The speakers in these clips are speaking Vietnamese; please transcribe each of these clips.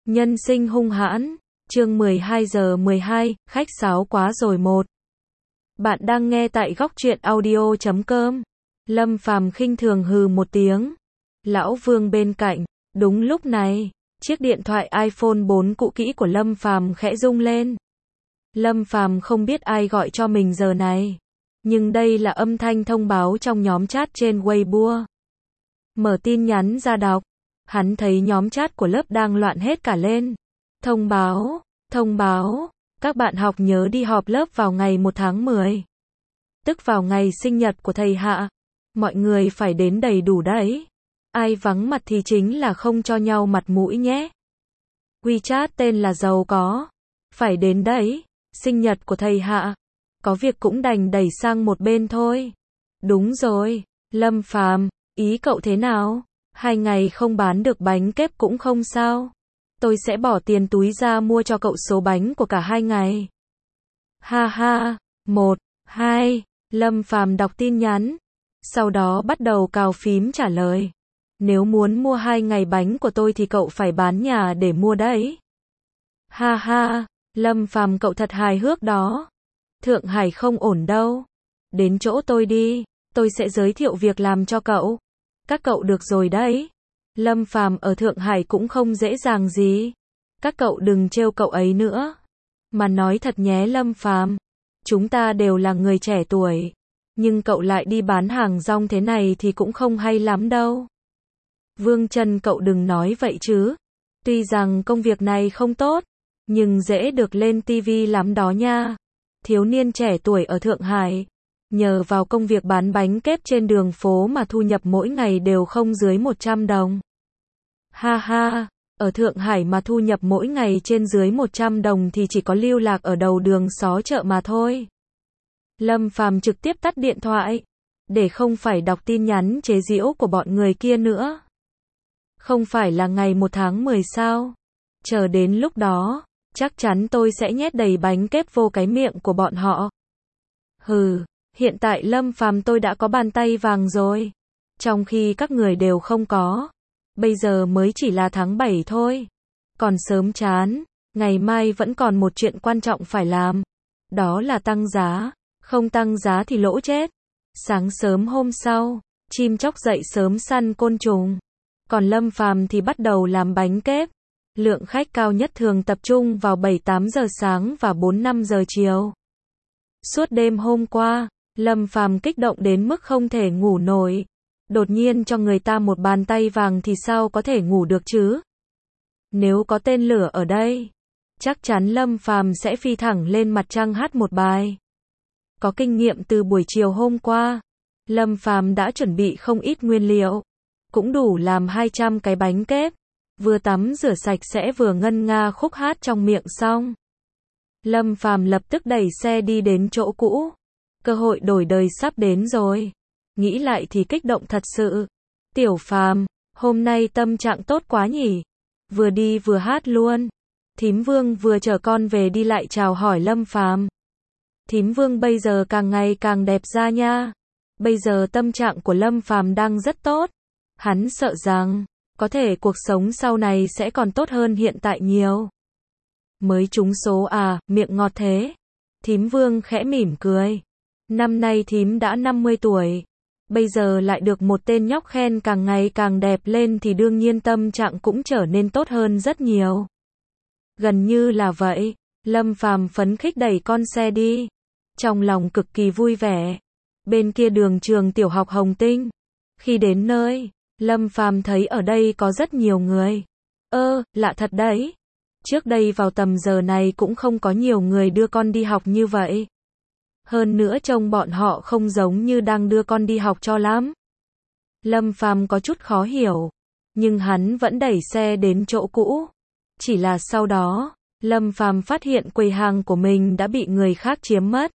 Nhân sinh hung hãn, chương 12:12, khách sáo quá rồi một. Bạn đang nghe tại góc truyện audio.com. Lâm Phàm khinh thường hừ một tiếng. Lão Vương bên cạnh, đúng lúc này, chiếc điện thoại iPhone 4 cũ kỹ của Lâm Phàm khẽ rung lên. Lâm Phàm không biết ai gọi cho mình giờ này, nhưng đây là âm thanh thông báo trong nhóm chat trên Weibo. Mở tin nhắn ra đọc, hắn thấy nhóm chat của lớp đang loạn hết cả lên. Thông báo, các bạn học nhớ đi họp lớp vào ngày 1 tháng 10. Tức vào ngày sinh nhật của thầy Hạ. Mọi người phải đến đầy đủ đấy. Ai vắng mặt thì chính là không cho nhau mặt mũi nhé. WeChat tên là giàu có. Phải đến đấy, sinh nhật của thầy Hạ. Có việc cũng đành đẩy sang một bên thôi. Đúng rồi, Lâm Phàm, ý cậu thế nào? 2 ngày không bán được bánh kép cũng không sao. Tôi sẽ bỏ tiền túi ra mua cho cậu số bánh của cả 2 ngày. Ha ha, 1, 2, Lâm Phàm đọc tin nhắn. Sau đó bắt đầu cào phím trả lời. Nếu muốn mua 2 ngày bánh của tôi thì cậu phải bán nhà để mua đấy. Ha ha, Lâm Phàm cậu thật hài hước đó. Thượng Hải không ổn đâu. Đến chỗ tôi đi, tôi sẽ giới thiệu việc làm cho cậu. Các cậu được rồi đấy. Lâm Phàm ở Thượng Hải cũng không dễ dàng gì. Các cậu đừng trêu cậu ấy nữa. Mà nói thật nhé Lâm Phàm, chúng ta đều là người trẻ tuổi, nhưng cậu lại đi bán hàng rong thế này thì cũng không hay lắm đâu. Vương Trân cậu đừng nói vậy chứ. Tuy rằng công việc này không tốt, nhưng dễ được lên TV lắm đó nha. Thiếu niên trẻ tuổi ở Thượng Hải, nhờ vào công việc bán bánh kép trên đường phố mà thu nhập mỗi ngày đều không dưới 100 đồng. Ha ha, ở Thượng Hải mà thu nhập mỗi ngày trên dưới 100 đồng thì chỉ có Lưu Lạc ở đầu đường xó chợ mà thôi. Lâm Phàm trực tiếp tắt điện thoại, để không phải đọc tin nhắn chế giễu của bọn người kia nữa. Không phải là ngày 1 tháng 10 sao? Chờ đến lúc đó, chắc chắn tôi sẽ nhét đầy bánh kép vô cái miệng của bọn họ. Hừ, hiện tại Lâm Phàm tôi đã có bàn tay vàng rồi, trong khi các người đều không có. Bây giờ mới chỉ là tháng 7 thôi. Còn sớm chán, ngày mai vẫn còn một chuyện quan trọng phải làm. Đó là tăng giá, không tăng giá thì lỗ chết. Sáng sớm hôm sau, chim chóc dậy sớm săn côn trùng. Còn Lâm Phàm thì bắt đầu làm bánh kép. Lượng khách cao nhất thường tập trung vào 7-8 giờ sáng và 4-5 giờ chiều. Suốt đêm hôm qua, Lâm Phàm kích động đến mức không thể ngủ nổi. Đột nhiên cho người ta một bàn tay vàng thì sao có thể ngủ được chứ? Nếu có tên lửa ở đây, chắc chắn Lâm Phàm sẽ phi thẳng lên mặt trăng hát một bài. Có kinh nghiệm từ buổi chiều hôm qua, Lâm Phàm đã chuẩn bị không ít nguyên liệu, cũng đủ làm 200 cái bánh kép. Vừa tắm rửa sạch sẽ vừa ngân nga khúc hát trong miệng xong. Lâm Phàm lập tức đẩy xe đi đến chỗ cũ. Cơ hội đổi đời sắp đến rồi. Nghĩ lại thì kích động thật sự. Tiểu Phàm, hôm nay tâm trạng tốt quá nhỉ? Vừa đi vừa hát luôn. Thím Vương vừa chở con về đi lại chào hỏi Lâm Phàm. Thím Vương bây giờ càng ngày càng đẹp ra nha. Bây giờ tâm trạng của Lâm Phàm đang rất tốt. Hắn sợ rằng có thể cuộc sống sau này sẽ còn tốt hơn hiện tại nhiều. Mới trúng số à, miệng ngọt thế. Thím Vương khẽ mỉm cười. Năm nay thím đã 50 tuổi. Bây giờ lại được một tên nhóc khen càng ngày càng đẹp lên thì đương nhiên tâm trạng cũng trở nên tốt hơn rất nhiều. Gần như là vậy, Lâm Phàm phấn khích đẩy con xe đi. Trong lòng cực kỳ vui vẻ. Bên kia đường trường tiểu học Hồng Tinh. Khi đến nơi, Lâm Phàm thấy ở đây có rất nhiều người. Lạ thật đấy. Trước đây vào tầm giờ này cũng không có nhiều người đưa con đi học như vậy. Hơn nữa trông bọn họ không giống như đang đưa con đi học cho lắm. Lâm Phàm có chút khó hiểu, nhưng hắn vẫn đẩy xe đến chỗ cũ. Chỉ là sau đó, Lâm Phàm phát hiện quầy hàng của mình đã bị người khác chiếm mất.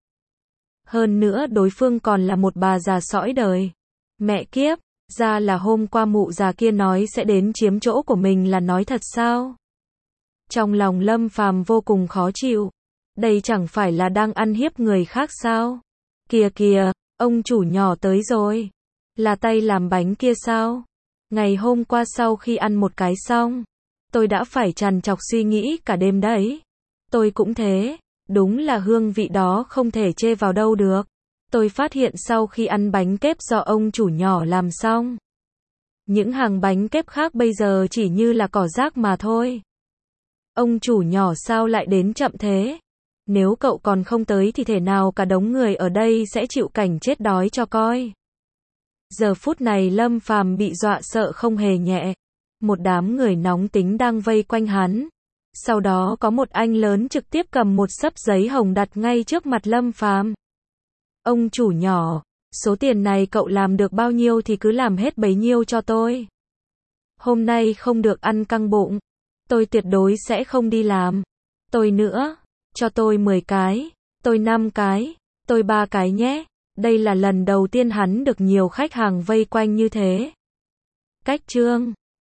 Hơn nữa đối phương còn là một bà già sõi đời. Mẹ kiếp, ra là hôm qua mụ già kia nói sẽ đến chiếm chỗ của mình là nói thật sao? Trong lòng Lâm Phàm vô cùng khó chịu. Đây chẳng phải là đang ăn hiếp người khác sao? Kìa kìa, ông chủ nhỏ tới rồi. Là tay làm bánh kia sao? Ngày hôm qua sau khi ăn một cái xong, Tôi đã phải trằn trọc suy nghĩ cả đêm đấy. Tôi cũng thế. Đúng là hương vị đó không thể chê vào đâu được. Tôi phát hiện sau khi ăn bánh kép do ông chủ nhỏ làm xong. Những hàng bánh kép khác bây giờ chỉ như là cỏ rác mà thôi. Ông chủ nhỏ sao lại đến chậm thế? Nếu cậu còn không tới thì thể nào cả đống người ở đây sẽ chịu cảnh chết đói cho coi. Giờ phút này Lâm Phàm bị dọa sợ không hề nhẹ. Một đám người nóng tính đang vây quanh hắn. Sau đó có một anh lớn trực tiếp cầm một xấp giấy hồng đặt ngay trước mặt Lâm Phàm. Ông chủ nhỏ, số tiền này cậu làm được bao nhiêu thì cứ làm hết bấy nhiêu cho tôi. Hôm nay không được ăn căng bụng. Tôi tuyệt đối sẽ không đi làm. Tôi nữa, cho tôi 10 cái, tôi 5 cái, tôi 3 cái nhé. Đây là lần đầu tiên hắn được nhiều khách hàng vây quanh như thế. Cách chương